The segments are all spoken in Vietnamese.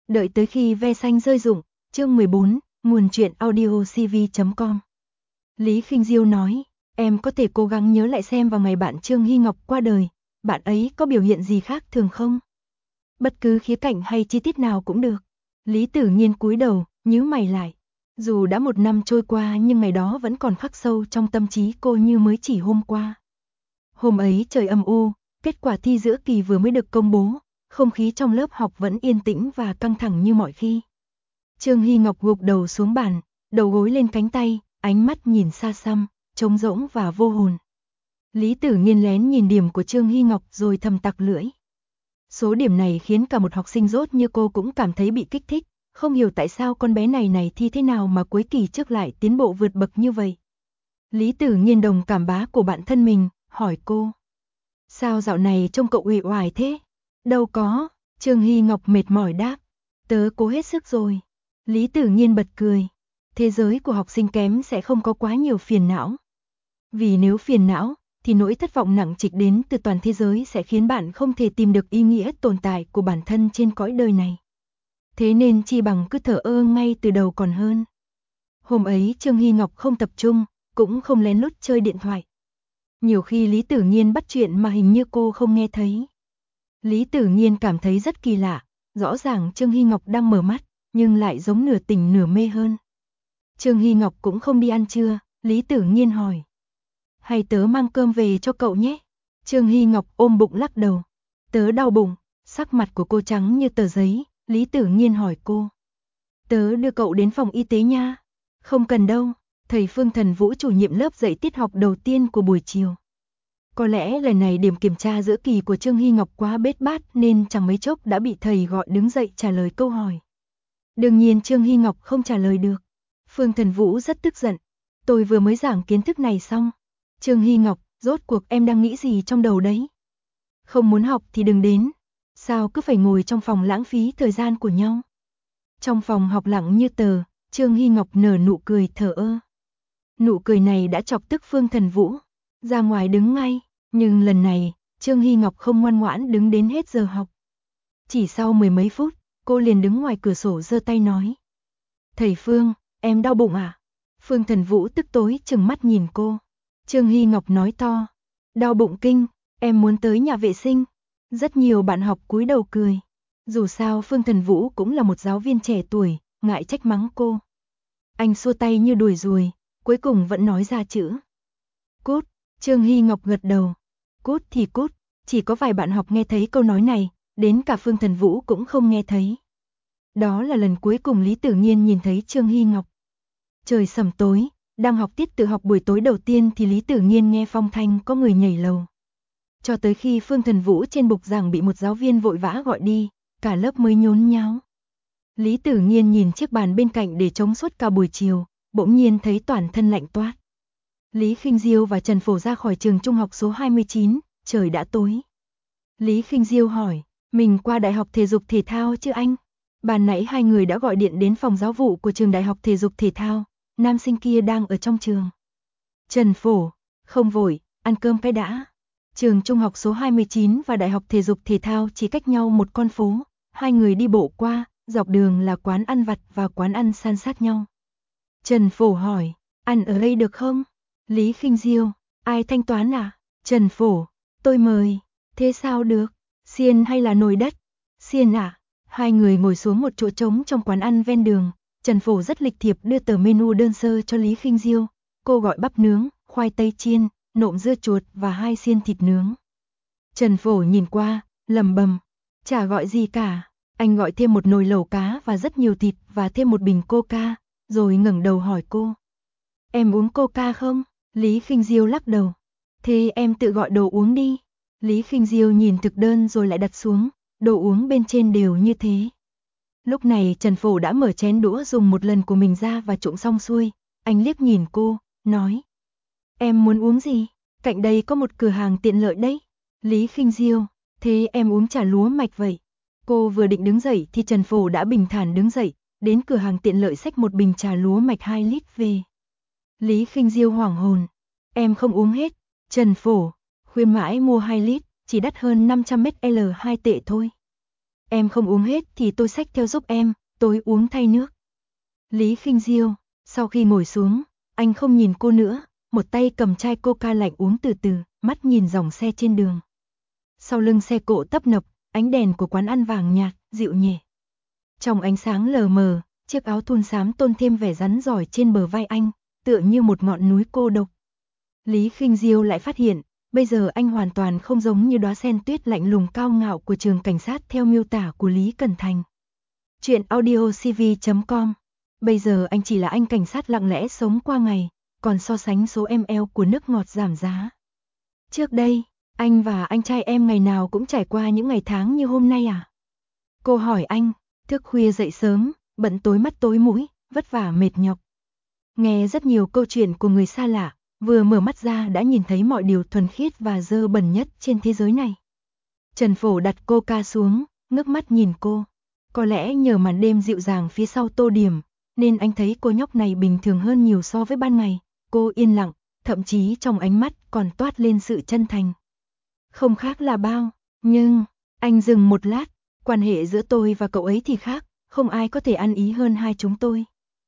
Đợi tới khi ve xanh rơi rụng, chương 14, nguồn truyện audio cv.com. Lý Khinh Diêu nói, em có thể cố gắng nhớ lại xem vào ngày bạn Trương Hy Ngọc qua đời, bạn ấy có biểu hiện gì khác thường không? Bất cứ khía cạnh hay chi tiết nào cũng được. Lý Tử Nhiên cúi đầu, nhíu mày lại. Dù đã 1 năm trôi qua nhưng ngày đó vẫn còn khắc sâu trong tâm trí cô như mới chỉ hôm qua. Hôm ấy trời âm u, kết quả thi giữa kỳ vừa mới được công bố, không khí trong lớp học vẫn yên tĩnh và căng thẳng như mọi khi. Trương Hy Ngọc gục đầu xuống bàn, đầu gối lên cánh tay, ánh mắt nhìn xa xăm, trống rỗng và vô hồn. Lý Tử Nhiên lén nhìn điểm của Trương Hy Ngọc rồi thầm tặc lưỡi. Số điểm này khiến cả một học sinh dốt như cô cũng cảm thấy bị kích thích, không hiểu tại sao con bé này thi thế nào mà cuối kỳ trước lại tiến bộ vượt bậc như vậy. Lý Tử Nhiên đồng cảm bá của bạn thân mình, hỏi cô. Sao dạo này trông cậu uể oải thế? Đâu có, Trương Hy Ngọc mệt mỏi đáp. Tớ cố hết sức rồi. Lý Tử Nhiên bật cười. Thế giới của học sinh kém sẽ không có quá nhiều phiền não. Vì nếu phiền não, thì nỗi thất vọng nặng trịch đến từ toàn thế giới sẽ khiến bạn không thể tìm được ý nghĩa tồn tại của bản thân trên cõi đời này. Thế nên chi bằng cứ thờ ơ ngay từ đầu còn hơn. Hôm ấy Trương Hy Ngọc không tập trung, cũng không lén lút chơi điện thoại. Nhiều khi Lý Tử Nhiên bắt chuyện mà hình như cô không nghe thấy. Lý Tử Nhiên cảm thấy rất kỳ lạ, rõ ràng Trương Hy Ngọc đang mở mắt, nhưng lại giống nửa tỉnh nửa mê hơn. Trương Hy Ngọc cũng không đi ăn trưa, Lý Tử Nhiên hỏi. Hay tớ mang cơm về cho cậu nhé? Trương Hy Ngọc ôm bụng lắc đầu. Tớ đau bụng, sắc mặt của cô trắng như tờ giấy, Lý Tử Nhiên hỏi cô. Tớ đưa cậu đến phòng y tế nha. Không cần đâu, thầy Phương Thần Vũ chủ nhiệm lớp dạy tiết học đầu tiên của buổi chiều. Có lẽ lần này điểm kiểm tra giữa kỳ của Trương Hy Ngọc quá bết bát nên chẳng mấy chốc đã bị thầy gọi đứng dậy trả lời câu hỏi. Đương nhiên Trương Hy Ngọc không trả lời được. Phương Thần Vũ rất tức giận. Tôi vừa mới giảng kiến thức này xong. Trương Hy Ngọc, rốt cuộc em đang nghĩ gì trong đầu đấy? Không muốn học thì đừng đến. Sao cứ phải ngồi trong phòng lãng phí thời gian của nhau? Trong phòng học lặng như tờ, Trương Hy Ngọc nở nụ cười thờ ơ. Nụ cười này đã chọc tức Phương Thần Vũ. Ra ngoài đứng ngay, nhưng lần này, Trương Hy Ngọc không ngoan ngoãn đứng đến hết giờ học. Chỉ sau 10 mấy phút, cô liền đứng ngoài cửa sổ giơ tay nói. Thầy Phương, em đau bụng à? Phương Thần Vũ tức tối trừng mắt nhìn cô. Trương Hy Ngọc nói to. Đau bụng kinh, em muốn tới nhà vệ sinh. Rất nhiều bạn học cúi đầu cười. Dù sao Phương Thần Vũ cũng là một giáo viên trẻ tuổi, ngại trách mắng cô. Anh xua tay như đuổi ruồi, cuối cùng vẫn nói ra chữ. Cút. Trương Hy Ngọc gật đầu. Cút thì cút, chỉ có vài bạn học nghe thấy câu nói này, đến cả Phương Thần Vũ cũng không nghe thấy. Đó là lần cuối cùng Lý Tử Nhiên nhìn thấy Trương Hy Ngọc. Trời sẩm tối, đang học tiết tự học buổi tối đầu tiên thì Lý Tử Nhiên nghe phong thanh có người nhảy lầu. Cho tới khi Phương Thần Vũ trên bục giảng bị một giáo viên vội vã gọi đi, cả lớp mới nhốn nháo. Lý Tử Nhiên nhìn chiếc bàn bên cạnh để trống suốt cả buổi chiều, bỗng nhiên thấy toàn thân lạnh toát. Lý Khinh Diêu và Trần Phổ ra khỏi trường trung học số 29, trời đã tối. Lý Khinh Diêu hỏi, mình qua Đại học Thể dục Thể thao chứ anh? Ban nãy hai người đã gọi điện đến phòng giáo vụ của trường Đại học Thể dục Thể thao, nam sinh kia đang ở trong trường. Trần Phổ, không vội, ăn cơm cái đã. Trường trung học số 29 và Đại học Thể dục Thể thao chỉ cách nhau một con phố, hai người đi bộ qua, dọc đường là quán ăn vặt và quán ăn san sát nhau. Trần Phổ hỏi, ăn ở đây được không? Lý Khinh Diêu, ai thanh toán à? Trần Phổ, tôi mời. Thế sao được? Xiên hay là nồi đất? Xiên à? Hai người ngồi xuống một chỗ trống trong quán ăn ven đường. Trần Phổ rất lịch thiệp đưa tờ menu đơn sơ cho Lý Khinh Diêu. Cô gọi bắp nướng, khoai tây chiên, nộm dưa chuột và 2 xiên thịt nướng. Trần Phổ nhìn qua, lẩm bẩm, chả gọi gì cả. Anh gọi thêm một nồi lẩu cá và rất nhiều thịt và thêm một bình coca, rồi ngẩng đầu hỏi cô. Em uống coca không? Lý Khinh Diêu lắc đầu. Thế em tự gọi đồ uống đi. Lý Khinh Diêu nhìn thực đơn rồi lại đặt xuống, đồ uống bên trên đều như thế. Lúc này Trần Phổ đã mở chén đũa dùng một lần của mình ra và trụng xong xuôi. Anh liếc nhìn cô, nói. Em muốn uống gì? Cạnh đây có một cửa hàng tiện lợi đấy. Lý Khinh Diêu, thế em uống trà lúa mạch vậy? Cô vừa định đứng dậy thì Trần Phổ đã bình thản đứng dậy, đến cửa hàng tiện lợi xách một bình trà lúa mạch 2 lít về. Lý Khinh Diêu hoảng hồn. Em không uống hết. Trần Phổ, khuyên mãi mua 2 lít, chỉ đắt hơn 500 ml 2 tệ thôi. Em không uống hết thì tôi xách theo giúp em, tôi uống thay nước. Lý Khinh Diêu, sau khi ngồi xuống, anh không nhìn cô nữa, một tay cầm chai coca lạnh uống từ từ, mắt nhìn dòng xe trên đường. Sau lưng xe cộ tấp nập, ánh đèn của quán ăn vàng nhạt, dịu nhẹ. Trong ánh sáng lờ mờ, chiếc áo thun xám tôn thêm vẻ rắn rỏi trên bờ vai anh, tựa như một ngọn núi cô độc. Lý Khinh Diêu lại phát hiện, bây giờ anh hoàn toàn không giống như đóa sen tuyết lạnh lùng cao ngạo của trường cảnh sát theo miêu tả của Lý Cẩn Thành. Chuyện audiocv.com. Bây giờ anh chỉ là anh cảnh sát lặng lẽ sống qua ngày, còn so sánh số ml của nước ngọt giảm giá. Trước đây, anh và anh trai em ngày nào cũng trải qua những ngày tháng như hôm nay à? Cô hỏi anh, thức khuya dậy sớm, bận tối mắt tối mũi, vất vả mệt nhọc. Nghe rất nhiều câu chuyện của người xa lạ, vừa mở mắt ra đã nhìn thấy mọi điều thuần khiết và dơ bẩn nhất trên thế giới này. Trần Phổ đặt coca xuống, ngước mắt nhìn cô. Có lẽ nhờ màn đêm dịu dàng phía sau tô điểm, nên anh thấy cô nhóc này bình thường hơn nhiều so với ban ngày. Cô yên lặng, thậm chí trong ánh mắt còn toát lên sự chân thành. Không khác là bao, nhưng, anh dừng một lát, quan hệ giữa tôi và cậu ấy thì khác, không ai có thể ăn ý hơn hai chúng tôi.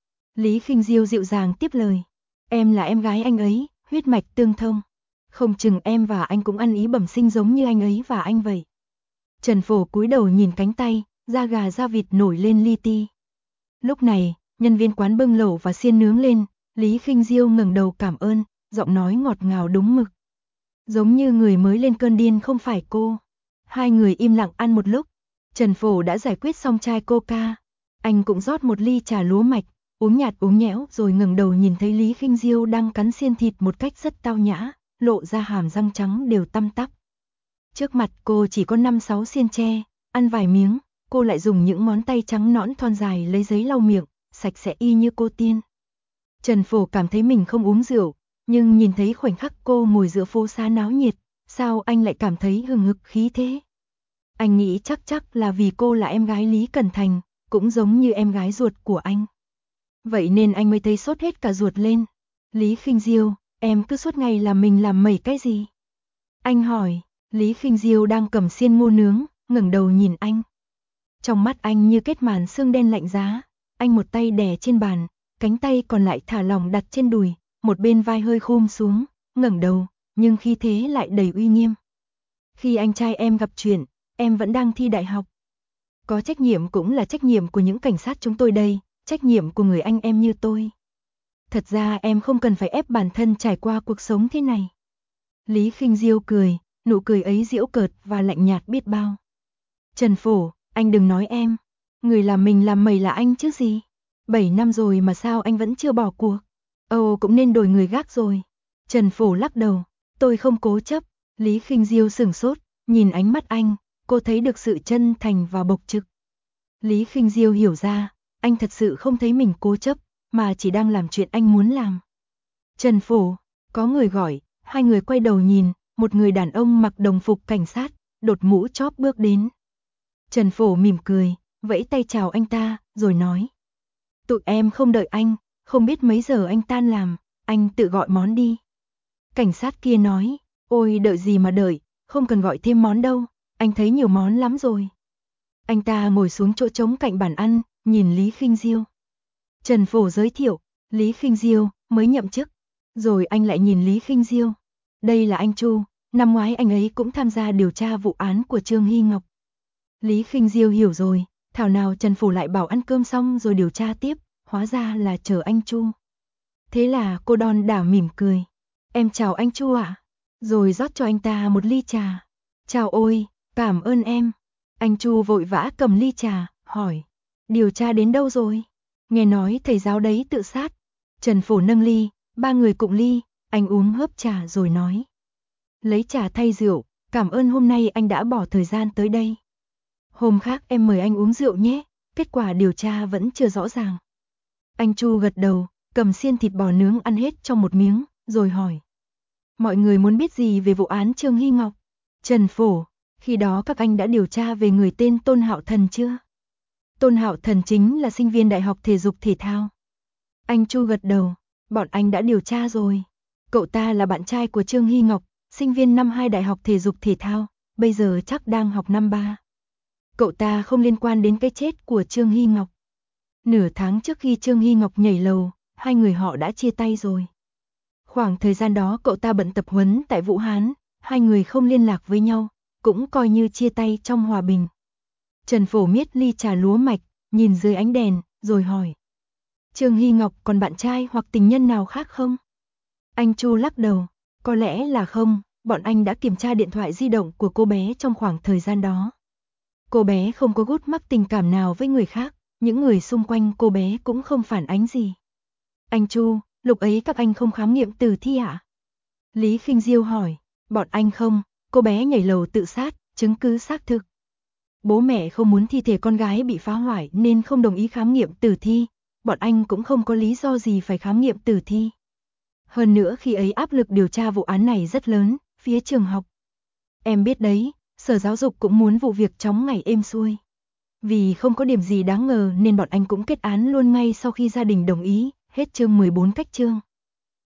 Lý Khinh Diêu dịu dàng tiếp lời, em là em gái anh ấy, huyết mạch tương thông. Không chừng em và anh cũng ăn ý bẩm sinh giống như anh ấy và anh vậy. Trần Phổ cúi đầu nhìn cánh tay, da gà da vịt nổi lên li ti. Lúc này, nhân viên quán bưng lẩu và xiên nướng lên, Lý Khinh Diêu ngẩng đầu cảm ơn, giọng nói ngọt ngào đúng mực. Giống như người mới lên cơn điên không phải cô. Hai người im lặng ăn một lúc, Trần Phổ đã giải quyết xong chai coca. Anh cũng rót một ly trà lúa mạch, uống nhạt uống nhẽo rồi ngẩng đầu nhìn thấy Lý Khinh Diêu đang cắn xiên thịt một cách rất tao nhã, lộ ra hàm răng trắng đều tăm tắp. Trước mặt cô chỉ có 5-6 xiên tre, ăn vài miếng, cô lại dùng những ngón tay trắng nõn thon dài lấy giấy lau miệng, sạch sẽ y như cô tiên. Trần Phổ cảm thấy mình không uống rượu, nhưng nhìn thấy khoảnh khắc cô ngồi giữa phố xá náo nhiệt, sao anh lại cảm thấy hừng hực khí thế? Anh nghĩ chắc là vì cô là em gái Lý Cẩn Thành, cũng giống như em gái ruột của anh. Vậy nên anh mới thấy sốt hết cả ruột lên. Lý Khinh Diêu, em cứ suốt ngày làm mình làm mẩy cái gì? Anh hỏi, Lý Khinh Diêu đang cầm xiên ngô nướng, ngẩng đầu nhìn anh. Trong mắt anh như kết màn sương đen lạnh giá, anh một tay đè trên bàn, cánh tay còn lại thả lỏng đặt trên đùi, một bên vai hơi khum xuống, ngẩng đầu, nhưng khi thế lại đầy uy nghiêm. Khi anh trai em gặp chuyện, em vẫn đang thi đại học. Có trách nhiệm cũng là trách nhiệm của những cảnh sát chúng tôi đây, trách nhiệm của người anh em như tôi. Thật ra em không cần phải ép bản thân trải qua cuộc sống thế này. Lý Khinh Diêu cười, nụ cười ấy giễu cợt và lạnh nhạt biết bao. Trần Phổ, anh đừng nói em. Người làm mình làm mẩy là anh chứ gì. 7 năm rồi mà sao anh vẫn chưa bỏ cuộc. Ồ cũng nên đổi người gác rồi. Trần Phổ lắc đầu, tôi không cố chấp. Lý Khinh Diêu sửng sốt, nhìn ánh mắt anh, cô thấy được sự chân thành và bộc trực. Lý Khinh Diêu hiểu ra, anh thật sự không thấy mình cố chấp, mà chỉ đang làm chuyện anh muốn làm. Trần Phổ, có người gọi, hai người quay đầu nhìn, một người đàn ông mặc đồng phục cảnh sát, đột mũ chóp bước đến. Trần Phổ mỉm cười, vẫy tay chào anh ta, rồi nói. Tụi em không đợi anh, không biết mấy giờ anh tan làm, anh tự gọi món đi. Cảnh sát kia nói, ôi đợi gì mà đợi, không cần gọi thêm món đâu, anh thấy nhiều món lắm rồi. Anh ta ngồi xuống chỗ trống cạnh bàn ăn, nhìn Lý Khinh Diêu. Trần Phổ giới thiệu, Lý Khinh Diêu mới nhậm chức. Rồi anh lại nhìn Lý Khinh Diêu. Đây là anh Chu, năm ngoái anh ấy cũng tham gia điều tra vụ án của Trương Hy Ngọc. Lý Khinh Diêu hiểu rồi, thảo nào Trần Phổ lại bảo ăn cơm xong rồi điều tra tiếp, hóa ra là chờ anh Chu. Thế là cô đon đả mỉm cười. Em chào anh Chu ạ. Rồi rót cho anh ta một ly trà. Chào ôi, cảm ơn em. Anh Chu vội vã cầm ly trà, hỏi. Điều tra đến đâu rồi? Nghe nói thầy giáo đấy tự sát. Trần Phổ nâng ly, ba người cụng ly, anh uống hớp trà rồi nói. Lấy trà thay rượu, cảm ơn hôm nay anh đã bỏ thời gian tới đây. Hôm khác em mời anh uống rượu nhé, kết quả điều tra vẫn chưa rõ ràng. Anh Chu gật đầu, cầm xiên thịt bò nướng ăn hết trong một miếng, rồi hỏi. Mọi người muốn biết gì về vụ án Trương Hy Ngọc? Trần Phổ, khi đó các anh đã điều tra về người tên Tôn Hạo Thần chưa? Tôn Hạo Thần chính là sinh viên Đại học Thể dục Thể thao. Anh Chu gật đầu, bọn anh đã điều tra rồi. Cậu ta là bạn trai của Trương Hy Ngọc, sinh viên năm 2 Đại học Thể dục Thể thao, bây giờ chắc đang học năm 3. cậu ta không liên quan đến cái chết của Trương Hy Ngọc. Nửa tháng trước khi Trương Hy Ngọc nhảy lầu, hai người họ đã chia tay rồi. Khoảng thời gian đó cậu ta bận tập huấn tại Vũ Hán, hai người không liên lạc với nhau, cũng coi như chia tay trong hòa bình. Trần Phổ miết ly trà lúa mạch, nhìn dưới ánh đèn, rồi hỏi. Trương Hy Ngọc còn bạn trai hoặc tình nhân nào khác không? Anh Chu lắc đầu, có lẽ là không, bọn anh đã kiểm tra điện thoại di động của cô bé trong khoảng thời gian đó. Cô bé không có gút mắc tình cảm nào với người khác, những người xung quanh cô bé cũng không phản ánh gì. Anh Chu, lúc ấy các anh không khám nghiệm tử thi ạ? Lý Khinh Diêu hỏi, bọn anh không, cô bé nhảy lầu tự sát, chứng cứ xác thực. Bố mẹ không muốn thi thể con gái bị phá hoại nên không đồng ý khám nghiệm tử thi, bọn anh cũng không có lý do gì phải khám nghiệm tử thi. Hơn nữa khi ấy áp lực điều tra vụ án này rất lớn, phía trường học. Em biết đấy, Sở Giáo dục cũng muốn vụ việc chóng ngày êm xuôi. Vì không có điểm gì đáng ngờ nên bọn anh cũng kết án luôn ngay sau khi gia đình đồng ý, hết chương 14 cách chương.